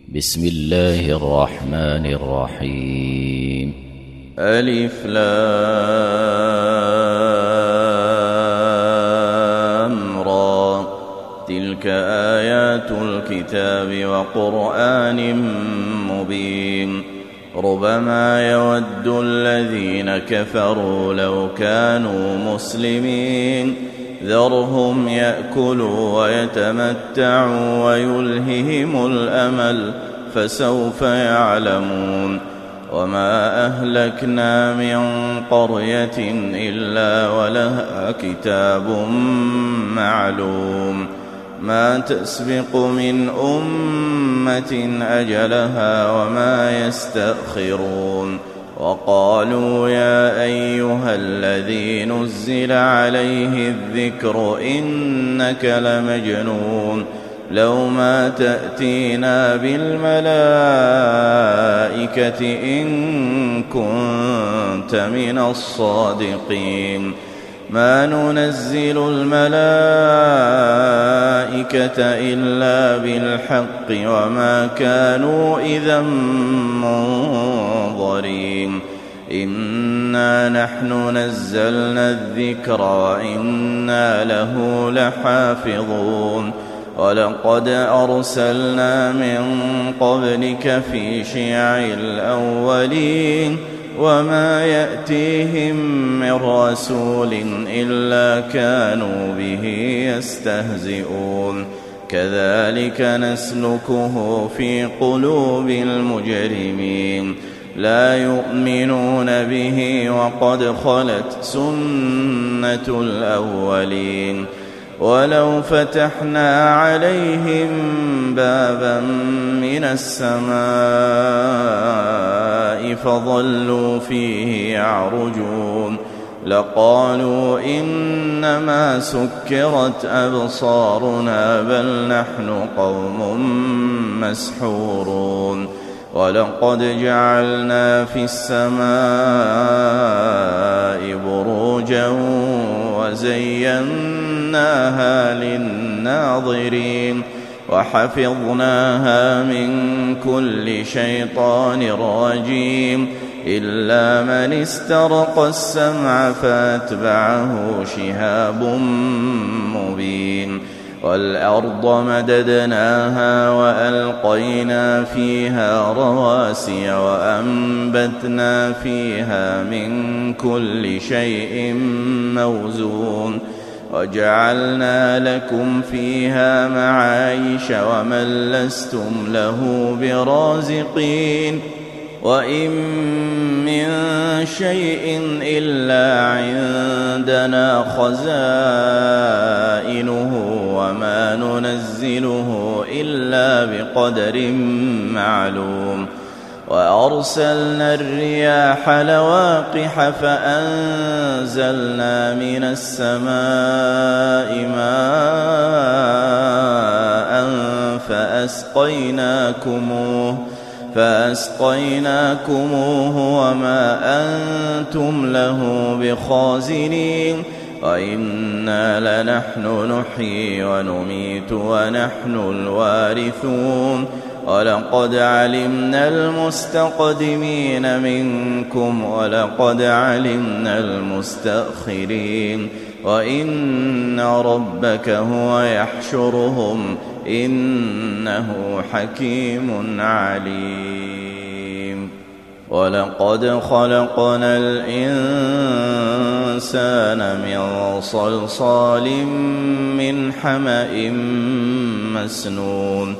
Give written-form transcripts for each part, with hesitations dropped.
بسم الله الرحمن الرحيم. ألف لام را، تلك آيات الكتاب وقرآن مبين. ربما يود الذين كفروا لو كانوا مسلمين، ذرهم يأكلوا ويتمتعوا ويلههم الأمل، فسوف يعلمون. وما أهلكنا من قرية إلا ولها كتاب معلوم، ما تسبق من أمة أجلها وما يستأخرون. وقالوا يا أيها الذي نزل عليه الذكر إنك لمجنون، لو ما تأتينا بالملائكة إن كنت من الصادقين. ما ننزل الملائكة إلا بالحق وما كانوا إذا منظرين. إنا نحن نزلنا الذكر وإنا له لحافظون. ولقد أرسلنا من قبلك في شيع الأولين، وما يأتيهم من رسول إلا كانوا به يستهزئون. كذلك نسلكه في قلوب المجرمين، لا يؤمنون به وقد خلت سنة الأولين. ولو فتحنا عليهم بابا من السماء فظلوا فيه يعرجون لقالوا إنما سكرت أبصارنا بل نحن قوم مسحورون. ولقد جعلنا في السماء بروجا وزيناها للناظرين، وحفظناها من كل شيطان رجيم، إلا من استرق السمع فاتبعه شهاب مبين. والأرض مددناها وألقينا فيها رواسي وأنبتنا فيها من كل شيء موزون، وجعلنا لكم فيها معايش ومن لستم له برازقين. وإن من شيء إلا عندنا خزائنه وما ننزله إلا بقدر معلوم. وأرسلنا الرياح لواقح فأنزلنا من السماء ماء فأسقيناكموه وما أنتم له بخازنين. وإنا لنحن نحيي ونميت ونحن الوارثون. ولقد علمنا المستقدمين منكم ولقد علمنا المستأخرين. وإن ربك هو يحشرهم إنه حكيم عليم. ولقد خلقنا الإنسان من صلصال من حمأ مسنون.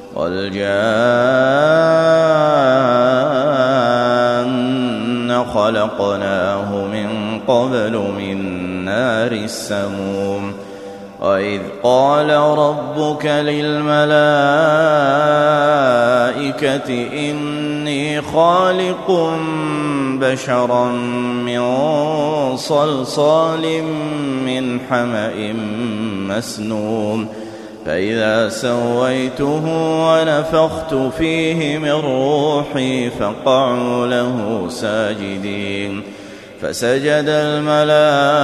والجان خلقناه من قبل من نار السموم. وإذ قال ربك للملائكة إني خالق بشرا من صلصال من حمأ مسنون، فإذا سويته ونفخت فيه من روحي فقعوا له ساجدين. فسجد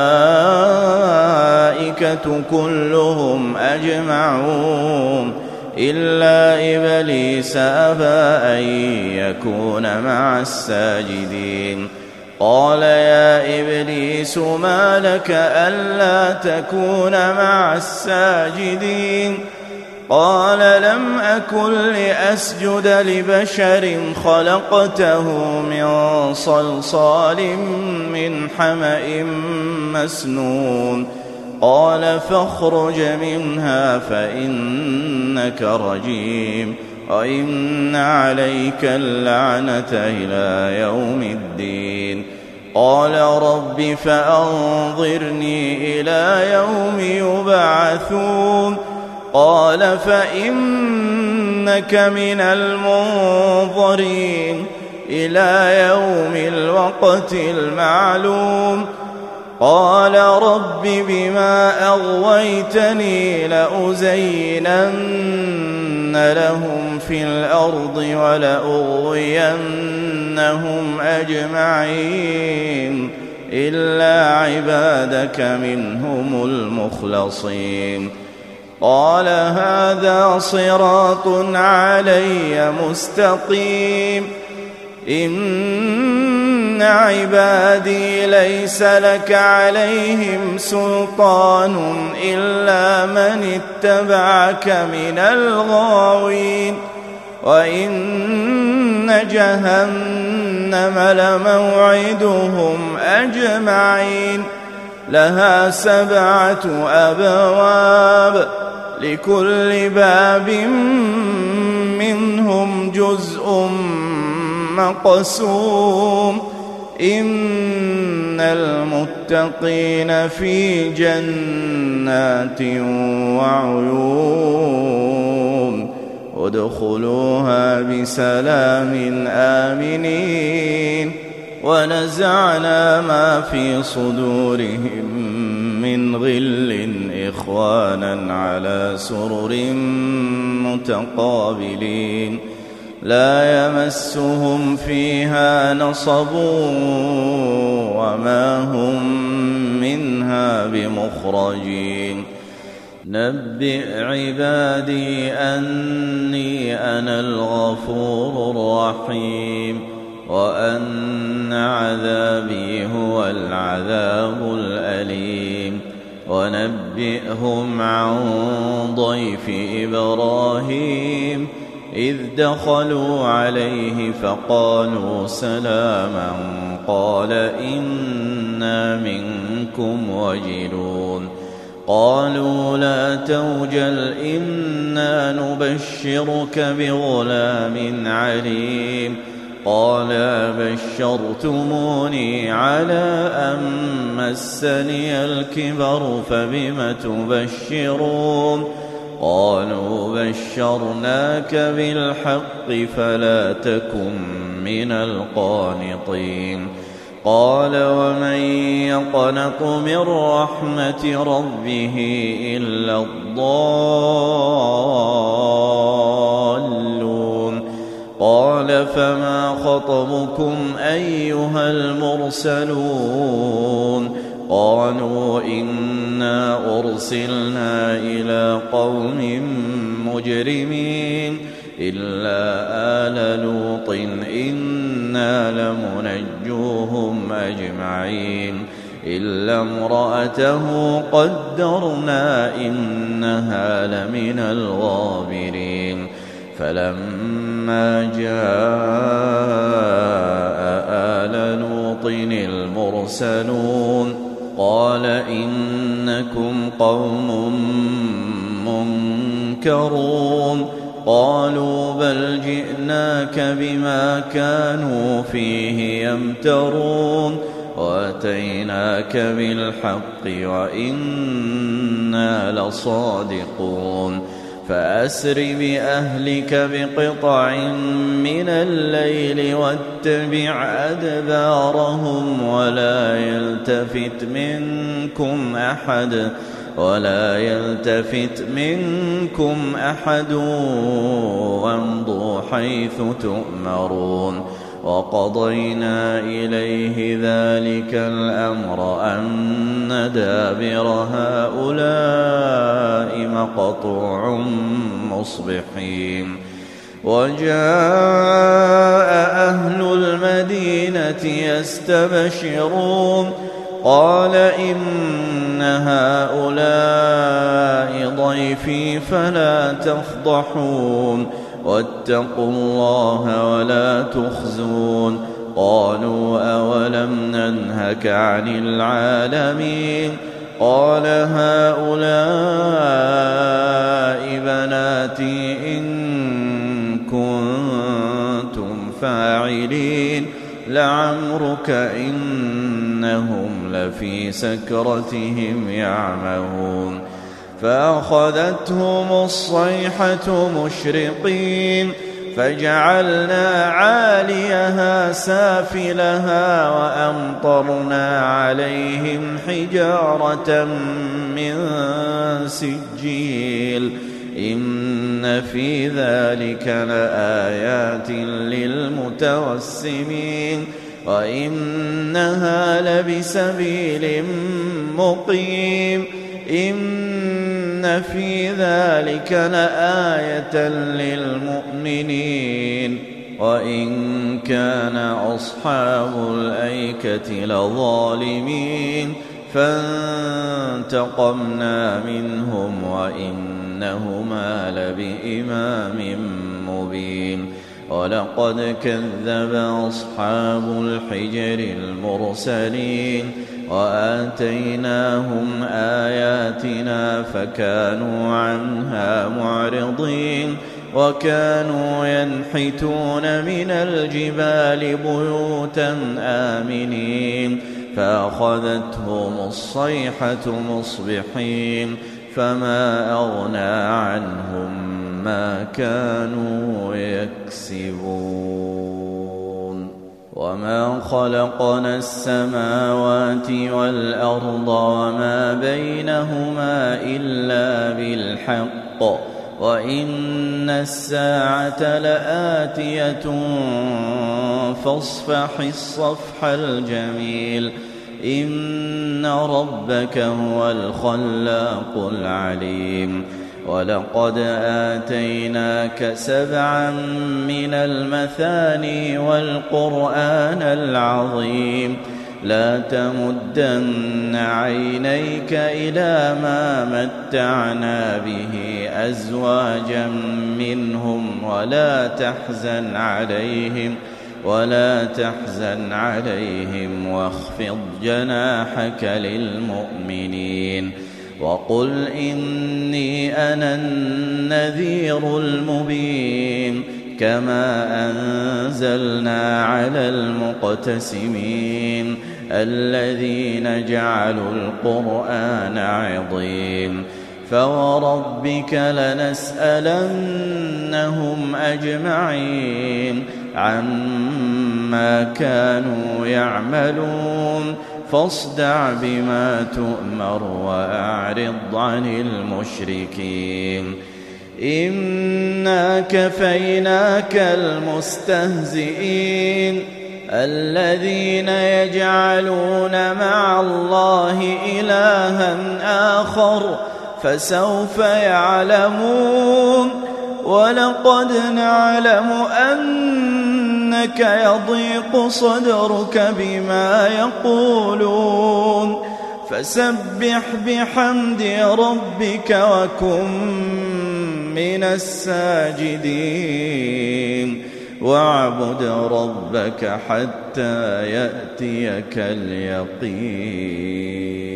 الملائكة كلهم أجمعون إلا إبليس أبى أن يكون مع الساجدين قال يا إبليس ما لك ألا تكون مع الساجدين قال لم أكن لأسجد لبشر خلقته من صلصال من حمأ مسنون قال فاخرج منها فإنك رجيم وإن عليك اللعنة إلى يوم الدين قال رب فأنظرني إلى يوم يبعثون قال فإنك من المنظرين إلى يوم الوقت المعلوم قال رب بما أغويتني لأزينن لهم في الأرض ولأغوينهم أجمعين إلا عبادك منهم المخلصين قال هذا صراط علي مستقيم إن عبادي ليس لك عليهم سلطان إلا من اتبعك من الغاوين وإن جهنم لموعدهم أجمعين لها 7 أبواب لكل باب منهم جزء مقسوم إن المتقين في جنات وعيون ادخلوها بسلام آمنين ونزعنا ما في صدورهم من غل إخوانا على سرر متقابلين لا يمسهم فيها نصب وما هم منها بمخرجين نبئ عبادي أني أنا الغفور الرحيم وأن عذابي هو العذاب الأليم ونبئهم عن ضيف إبراهيم إذ دخلوا عليه فقالوا سلاما قال إنا منكم وجلون قالوا لا توجل إنا نبشرك بغلام عليم قال بشرتموني على أن مسني الكبر فبم تبشرون قالوا بشرناك بالحق فلا تكن من القانطين قال ومن يقنط من رحمة ربه إلا الضالون قال فما خطبكم أيها المرسلون قالوا إنا أرسلنا إلى قوم مجرمين إلا آل لوط إنا لمنجوهم أجمعين إلا امرأته قدرنا إنها لمن الغابرين فلما جاء آل لوط المرسلون قال إنكم قوم منكرون قالوا بل جئناك بما كانوا فيه يمترون وأتيناك بالحق وإنا لصادقون فأسر بأهلك بقطع من الليل واتبع أدبارهم ولا يلتفت منكم أحد وامضوا حيث تؤمرون وقضينا إليه ذلك الأمر أن دابر هؤلاء مقطوع مصبحين وجاء أهل المدينة يستبشرون قال إن هؤلاء ضيفي فلا تفضحون واتقوا الله ولا تخزون قالوا أولم ننهك عن العالمين قال هؤلاء بناتي إن كنتم فاعلين لعمرك إنهم لفي سكرتهم يعمهون فأخذتهم الصيحة مشرقين فجعلنا عاليها سافلها وأمطرنا عليهم حجارة من سجيل إن في ذلك لآيات للمتوسمين وإنها لبسبيل مقيم إن في ذلك لآية للمؤمنين وإن كان أصحاب الأيكة لظالمين فانتقمنا منهم وإنهما لبإمام مبين ولقد كذب أصحاب الحجر المرسلين وآتيناهم آياتنا فكانوا عنها معرضين وكانوا ينحتون من الجبال بيوتا آمنين فأخذتهم الصيحة مصبحين فما أغنى عنهم ما كانوا يكسبون وما خلقنا السماوات والأرض وما بينهما إلا بالحق وإن الساعة لآتية فاصفح الصفح الجميل إن ربك هو الخلاق العليم ولقد آتيناك 7 من المثاني والقرآن العظيم لا تمدن عينيك إلى ما متعنا به أزواجا منهم ولا تحزن عليهم واخفض جناحك للمؤمنين وقل إني أنا النذير المبين كما أنزلنا على المقتسمين الذين جعلوا القرآن عضين فوربك لنسألنهم أجمعين عما كانوا يعملون فاصدع بما تؤمر وأعرض عن المشركين إنا كفيناك المستهزئين الذين يجعلون مع الله إلها آخر فسوف يعلمون ولقد نعلم أنك يضيق صدرك بما يقولون فسبح بحمد ربك وكن من الساجدين واعبد ربك حتى يأتيك اليقين.